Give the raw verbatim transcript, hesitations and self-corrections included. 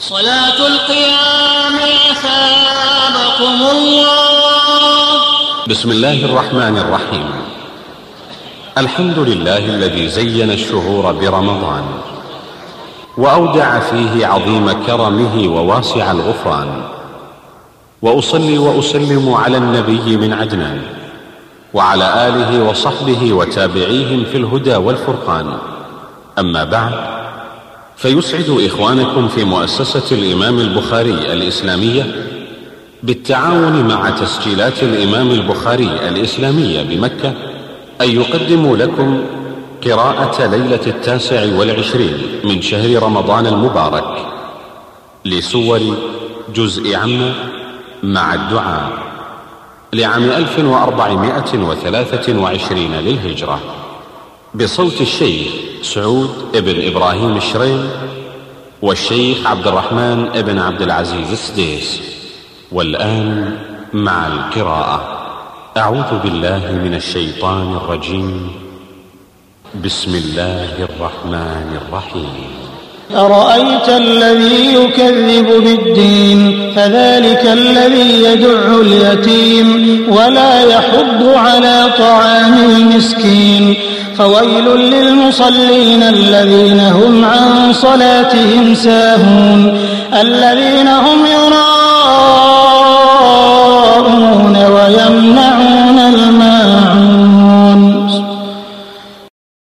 صلاة القيام أثابكم الله. بسم الله الرحمن الرحيم. الحمد لله الذي زين الشهور برمضان وأودع فيه عظيم كرمه وواسع الغفران، وأصلي وأسلم على النبي من عدنان وعلى آله وصحبه وتابعيهم في الهدى والفرقان. أما بعد، فيسعد إخوانكم في مؤسسة الإمام البخاري الإسلامية بالتعاون مع تسجيلات الإمام البخاري الإسلامية بمكة أن يقدموا لكم قراءة ليلة التاسع والعشرين من شهر رمضان المبارك لسور جزء عم مع الدعاء لعام ألف وأربعمائة وثلاثة وعشرين للهجرة، بصوت الشيخ سعود ابن إبراهيم الشريم والشيخ عبد الرحمن ابن عبد العزيز السديس. والآن مع القراءة. أعوذ بالله من الشيطان الرجيم. بسم الله الرحمن الرحيم. أرأيت الذي يكذب بالدين فذلك الذي يدع اليتيم ولا يحض على طعام المسكين. فويل للمصلين الذين هم عن صلاتهم ساهون الذين هم يراءون